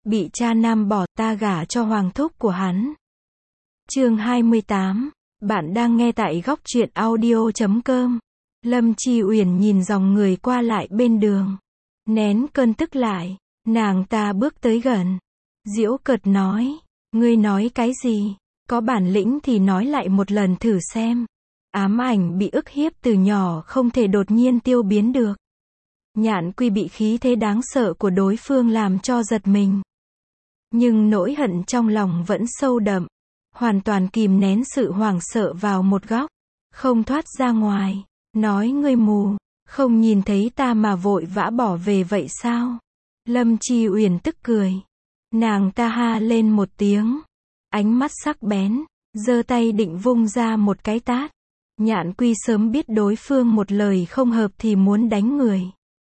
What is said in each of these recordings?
bị cha nam bỏ, ta gả cho hoàng thúc của hắn. Chương 28. Bạn đang nghe tại góc truyện audio.com. Lâm Chi Uyển nhìn dòng người qua lại bên đường, nén cơn tức lại, nàng ta bước tới gần, giễu cợt nói, ngươi nói cái gì, có bản lĩnh thì nói lại một lần thử xem. Ám ảnh bị ức hiếp từ nhỏ không thể đột nhiên tiêu biến được. Nhạn Quy bị khí thế đáng sợ của đối phương làm cho giật mình. Nhưng nỗi hận trong lòng vẫn sâu đậm, hoàn toàn kìm nén sự hoảng sợ vào một góc, không thoát ra ngoài, nói ngươi mù, không nhìn thấy ta mà vội vã bỏ về vậy sao? Lâm Chi Uyển tức cười. Nàng ta ha lên một tiếng, ánh mắt sắc bén, giơ tay định vung ra một cái tát. Nhạn Quy sớm biết đối phương một lời không hợp thì muốn đánh người,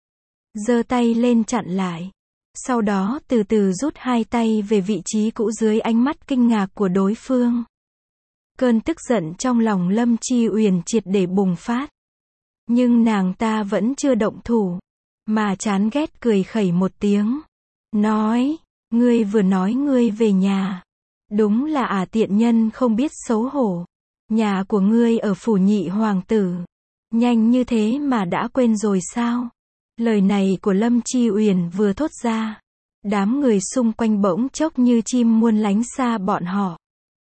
giơ tay lên chặn lại, sau đó từ từ rút hai tay về vị trí cũ dưới ánh mắt kinh ngạc của đối phương. Cơn tức giận trong lòng Lâm Chi Uyển triệt để bùng phát. Nhưng nàng ta vẫn chưa động thủ, mà chán ghét cười khẩy một tiếng, nói, ngươi vừa nói ngươi về nhà. Đúng là tiện nhân không biết xấu hổ. Nhà của ngươi ở phủ nhị hoàng tử. Nhanh như thế mà đã quên rồi sao? Lời này của Lâm Chi Uyển vừa thốt ra, đám người xung quanh bỗng chốc như chim muôn lánh xa bọn họ.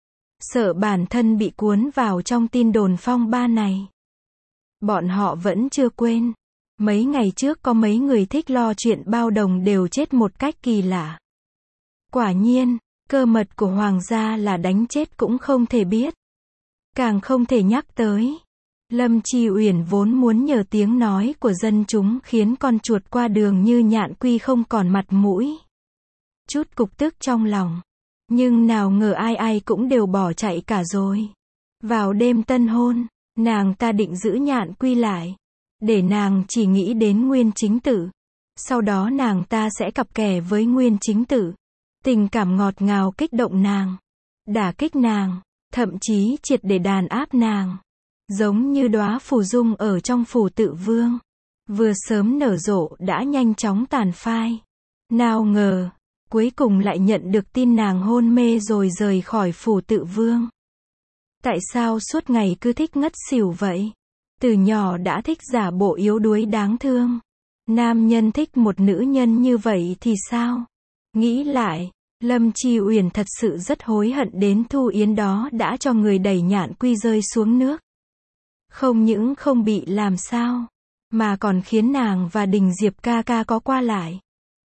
Sợ bản thân bị cuốn vào trong tin đồn phong ba này. Bọn họ vẫn chưa quên. Mấy ngày trước có mấy người thích lo chuyện bao đồng đều chết một cách kỳ lạ. Quả nhiên, cơ mật của hoàng gia là đánh chết cũng không thể biết. Càng không thể nhắc tới. Lâm Chi Uyển vốn muốn nhờ tiếng nói của dân chúng khiến con chuột qua đường như Nhạn Quy không còn mặt mũi. Chút cục tức trong lòng. Nhưng nào ngờ ai ai cũng đều bỏ chạy cả rồi. Vào đêm tân hôn, nàng ta định giữ Nhạn Quy lại, để nàng chỉ nghĩ đến Nguyên Chính Tử. Sau đó nàng ta sẽ cặp kè với Nguyên Chính Tử. Tình cảm ngọt ngào kích động nàng, đả kích nàng, thậm chí triệt để đàn áp nàng. Giống như đóa phù dung ở trong phủ Tự Vương, vừa sớm nở rộ đã nhanh chóng tàn phai. Nào ngờ, cuối cùng lại nhận được tin nàng hôn mê rồi rời khỏi phủ Tự Vương. Tại sao suốt ngày cứ thích ngất xỉu vậy? Từ nhỏ đã thích giả bộ yếu đuối đáng thương. Nam nhân thích một nữ nhân như vậy thì sao? Nghĩ lại, Lâm Chi Uyển thật sự rất hối hận đến Thu Yến đó đã cho người đẩy Nhạn Quy rơi xuống nước. Không những không bị làm sao, mà còn khiến nàng và Đình Diệp ca ca có qua lại.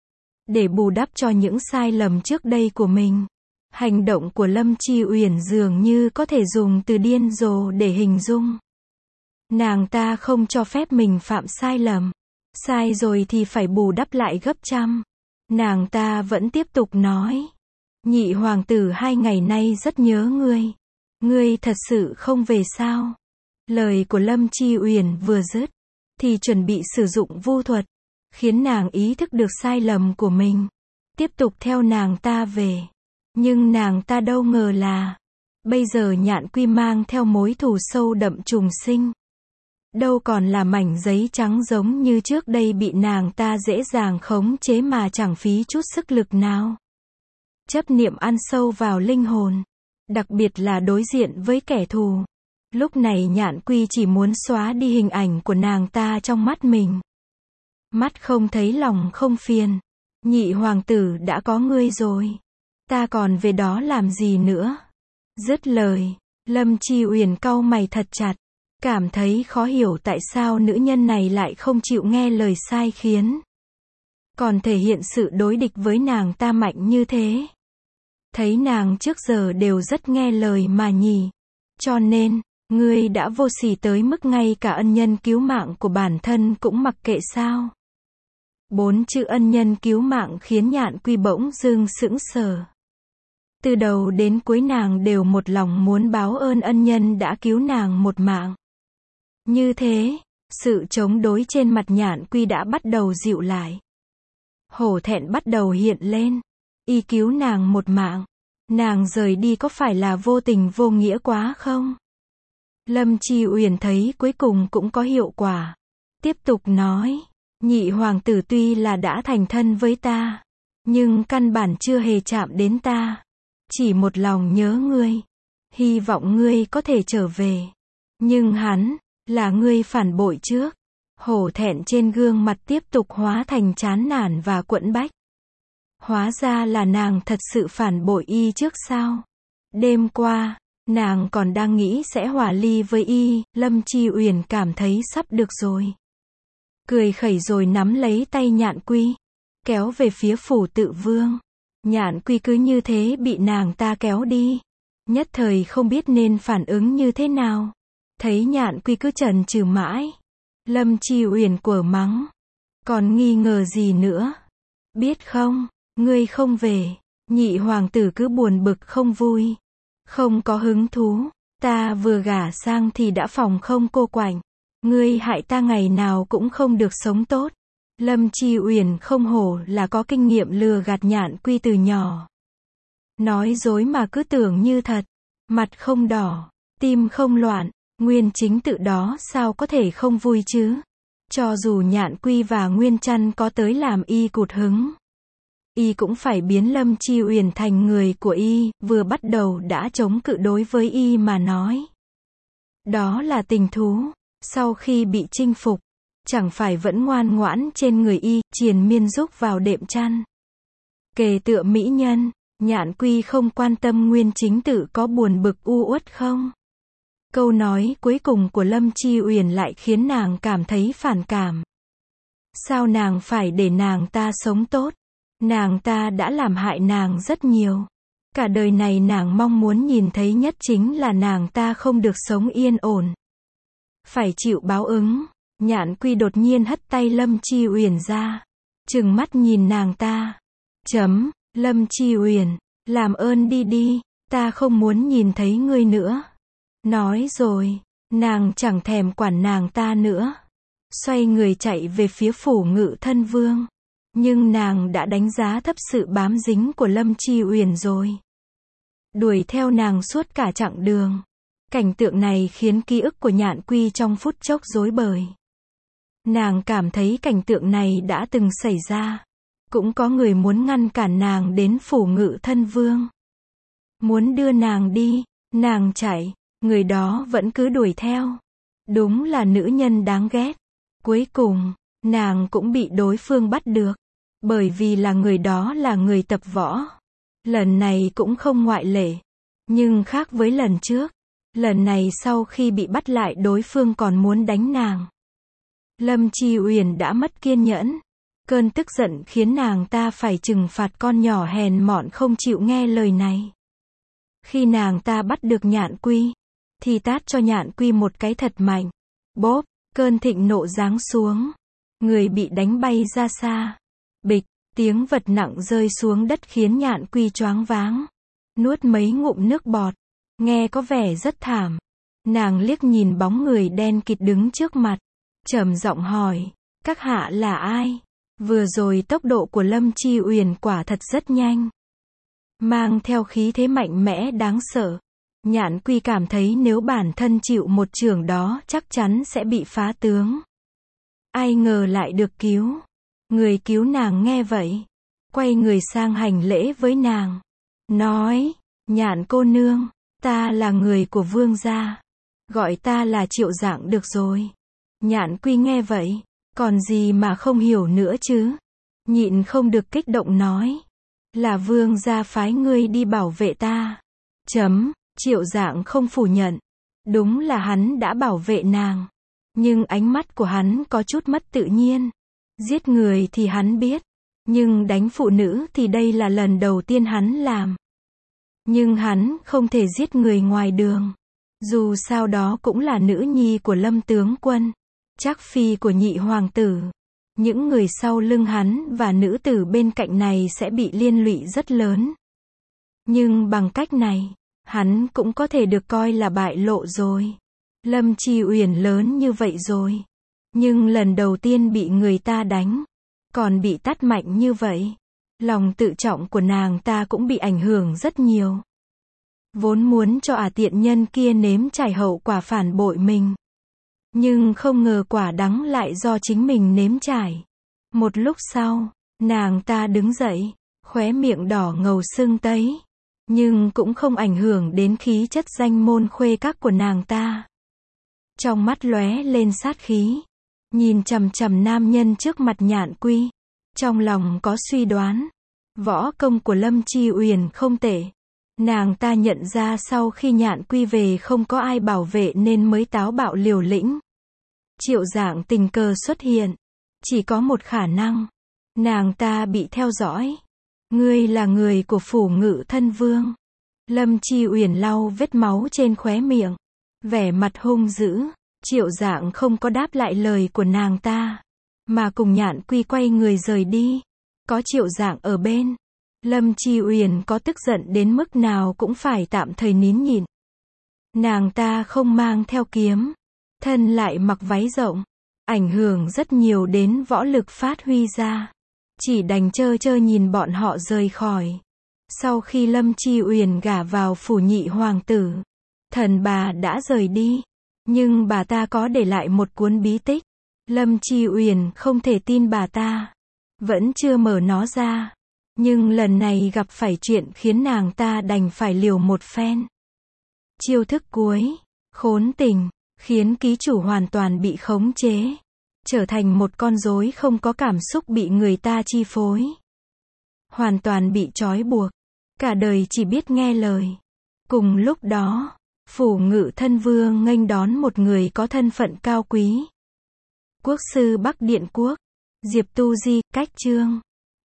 Để bù đắp cho những sai lầm trước đây của mình, hành động của Lâm Chi Uyển dường như có thể dùng từ điên rồ để hình dung. Nàng ta không cho phép mình phạm sai lầm. Sai rồi thì phải bù đắp lại gấp trăm. Nàng ta vẫn tiếp tục nói. Nhị hoàng tử 2 ngày nay rất nhớ ngươi. Ngươi thật sự không về sao? Lời của Lâm Chi Uyển vừa dứt, thì chuẩn bị sử dụng vu thuật, khiến nàng ý thức được sai lầm của mình. Tiếp tục theo nàng ta về. Nhưng nàng ta đâu ngờ là, bây giờ Nhạn Quy mang theo mối thù sâu đậm trùng sinh. Đâu còn là mảnh giấy trắng giống như trước đây bị nàng ta dễ dàng khống chế mà chẳng phí chút sức lực nào. Chấp niệm ăn sâu vào linh hồn, đặc biệt là đối diện với kẻ thù. Lúc này Nhạn Quy chỉ muốn xóa đi hình ảnh của nàng ta trong mắt mình. Mắt không thấy lòng không phiền. Nhị hoàng tử đã có ngươi rồi. Ta còn về đó làm gì nữa? Dứt lời, Lâm Chi Uyển cau mày thật chặt. Cảm thấy khó hiểu tại sao nữ nhân này lại không chịu nghe lời sai khiến. Còn thể hiện sự đối địch với nàng ta mạnh như thế. Thấy nàng trước giờ đều rất nghe lời mà nhỉ. Cho nên, ngươi đã vô sỉ tới mức ngay cả ân nhân cứu mạng của bản thân cũng mặc kệ sao? 4 chữ ân nhân cứu mạng khiến Nhạn Quy bỗng dưng sững sờ. Từ đầu đến cuối nàng đều một lòng muốn báo ơn ân nhân đã cứu nàng một mạng. Như thế, sự chống đối trên mặt Nhạn Quy đã bắt đầu dịu lại. Hổ thẹn bắt đầu hiện lên. Y cứu nàng một mạng. Nàng rời đi có phải là vô tình vô nghĩa quá không? Lâm Chi Uyển thấy cuối cùng cũng có hiệu quả. Tiếp tục nói. Nhị hoàng tử tuy là đã thành thân với ta, nhưng căn bản chưa hề chạm đến ta. Chỉ một lòng nhớ ngươi. Hy vọng ngươi có thể trở về. Nhưng hắn, là ngươi phản bội trước. Hổ thẹn trên gương mặt tiếp tục hóa thành chán nản và quẫn bách. Hóa ra là nàng thật sự phản bội y trước sao? Đêm qua, nàng còn đang nghĩ sẽ hòa ly với y, Lâm Chi Uyển cảm thấy sắp được rồi. Cười khẩy rồi nắm lấy tay Nhạn Quy, kéo về phía phủ Tự Vương. Nhạn Quy cứ như thế bị nàng ta kéo đi. Nhất thời không biết nên phản ứng như thế nào. Thấy Nhạn Quy cứ chần chừ mãi. Lâm Chi Uyển quở mắng. Còn nghi ngờ gì nữa? Biết không, ngươi không về, nhị hoàng tử cứ buồn bực không vui. Không có hứng thú. Ta vừa gả sang thì đã phòng không cô quạnh. Ngươi hại ta ngày nào cũng không được sống tốt. Lâm Chi Uyển không hổ là có kinh nghiệm lừa gạt Nhạn Quy từ nhỏ. Nói dối mà cứ tưởng như thật. Mặt không đỏ, tim không loạn, Nguyên Chính Tự đó sao có thể không vui chứ? Cho dù Nhạn Quy và Nguyên Chăn có tới làm y cụt hứng, y cũng phải biến Lâm Chi Uyển thành người của y, vừa bắt đầu đã chống cự đối với y mà nói. Đó là tình thú, sau khi bị chinh phục, chẳng phải vẫn ngoan ngoãn trên người y, triền miên rúc vào đệm chăn. Kề tựa mỹ nhân, Nhạn Quy không quan tâm Nguyên Chính Tự có buồn bực u uất không. Câu nói cuối cùng của Lâm Chi Uyển lại khiến nàng cảm thấy phản cảm. Sao nàng phải để nàng ta sống tốt? Nàng ta đã làm hại nàng rất nhiều. Cả đời này nàng mong muốn nhìn thấy nhất chính là nàng ta không được sống yên ổn. Phải chịu báo ứng. Nhạn Quy đột nhiên hất tay Lâm Chi Uyển ra. Trừng mắt nhìn nàng ta. Lâm Chi Uyển, làm ơn đi đi, ta không muốn nhìn thấy ngươi nữa. Nói rồi, nàng chẳng thèm quản nàng ta nữa. Xoay người chạy về phía phủ Ngự Thân Vương. Nhưng nàng đã đánh giá thấp sự bám dính của Lâm Chi Uyển rồi. Đuổi theo nàng suốt cả chặng đường. Cảnh tượng này khiến ký ức của Nhạn Quy trong phút chốc rối bời. Nàng cảm thấy cảnh tượng này đã từng xảy ra. Cũng có người muốn ngăn cản nàng đến phủ Ngự Thân Vương. Muốn đưa nàng đi, nàng chạy, người đó vẫn cứ đuổi theo. Đúng là nữ nhân đáng ghét. Cuối cùng, nàng cũng bị đối phương bắt được. Bởi vì là người đó là người tập võ. Lần này cũng không ngoại lệ. Nhưng khác với lần trước. Lần này sau khi bị bắt lại đối phương còn muốn đánh nàng. Lâm Chi Uyển đã mất kiên nhẫn. Cơn tức giận khiến nàng ta phải trừng phạt con nhỏ hèn mọn không chịu nghe lời này. Khi nàng ta bắt được Nhạn Quy, thì tát cho Nhạn Quy một cái thật mạnh. Bốp, cơn thịnh nộ giáng xuống. Người bị đánh bay ra xa. Bịch, tiếng vật nặng rơi xuống đất khiến Nhạn Quy choáng váng. Nuốt mấy ngụm nước bọt. Nghe có vẻ rất thảm. Nàng liếc nhìn bóng người đen kịt đứng trước mặt. Trầm giọng hỏi, các hạ là ai? Vừa rồi tốc độ của Lâm Chi Uyển quả thật rất nhanh. Mang theo khí thế mạnh mẽ đáng sợ. Nhạn Quy cảm thấy nếu bản thân chịu một chưởng đó chắc chắn sẽ bị phá tướng. Ai ngờ lại được cứu. Người cứu nàng nghe vậy. Quay người sang hành lễ với nàng. Nói, Nhạn cô nương, ta là người của vương gia. Gọi ta là Triệu Dạng được rồi. Nhạn Quy nghe vậy. Còn gì mà không hiểu nữa chứ? Nhịn không được kích động nói. Là vương gia phái ngươi đi bảo vệ ta. Triệu Dạng không phủ nhận. Đúng là hắn đã bảo vệ nàng. Nhưng ánh mắt của hắn có chút mất tự nhiên. Giết người thì hắn biết. Nhưng đánh phụ nữ thì đây là lần đầu tiên hắn làm. Nhưng hắn không thể giết người ngoài đường. Dù sao đó cũng là nữ nhi của Lâm tướng quân. Trác phi của nhị hoàng tử. Những người sau lưng hắn và nữ tử bên cạnh này sẽ bị liên lụy rất lớn. Nhưng bằng cách này, hắn cũng có thể được coi là bại lộ rồi. Lâm Chi Uyển lớn như vậy rồi. Nhưng lần đầu tiên bị người ta đánh. Còn bị tát mạnh như vậy. Lòng tự trọng của nàng ta cũng bị ảnh hưởng rất nhiều. Vốn muốn cho tiện nhân kia nếm trải hậu quả phản bội mình. Nhưng không ngờ quả đắng lại do chính mình nếm trải. Một lúc sau, nàng ta đứng dậy, khóe miệng đỏ ngầu sưng tấy, nhưng cũng không ảnh hưởng đến khí chất danh môn khuê các của nàng ta. Trong mắt lóe lên sát khí, nhìn chằm chằm nam nhân trước mặt Nhạn Quy, trong lòng có suy đoán, võ công của Lâm Chi Uyển không tệ. Nàng ta nhận ra sau khi Nhạn Quy về không có ai bảo vệ nên mới táo bạo liều lĩnh. Triệu Dạng tình cờ xuất hiện, chỉ có một khả năng, nàng ta bị theo dõi. Ngươi là người của phủ Ngự Thân Vương. Lâm Chi Uyển lau vết máu trên khóe miệng, vẻ mặt hung dữ. Triệu Dạng không có đáp lại lời của nàng ta, mà cùng Nhạn Quy quay người rời đi. Có Triệu Dạng ở bên, Lâm Chi Uyển có tức giận đến mức nào cũng phải tạm thời nín nhịn. Nàng ta không mang theo kiếm, thân lại mặc váy rộng, ảnh hưởng rất nhiều đến võ lực phát huy ra. Chỉ đành trơ trơ nhìn bọn họ rời khỏi. Sau khi Lâm Chi Uyển gả vào phủ nhị hoàng tử, thần bà đã rời đi, nhưng bà ta có để lại một cuốn bí tích. Lâm Chi Uyển không thể tin bà ta, vẫn chưa mở nó ra. Nhưng lần này gặp phải chuyện khiến nàng ta đành phải liều một phen. Chiêu thức cuối, khốn tình, khiến ký chủ hoàn toàn bị khống chế, trở thành một con rối không có cảm xúc bị người ta chi phối. Hoàn toàn bị trói buộc, cả đời chỉ biết nghe lời. Cùng lúc đó, phủ Ngự Thân Vương nghênh đón một người có thân phận cao quý. Quốc sư Bắc Điện Quốc, Diệp Tu Di, cách chương.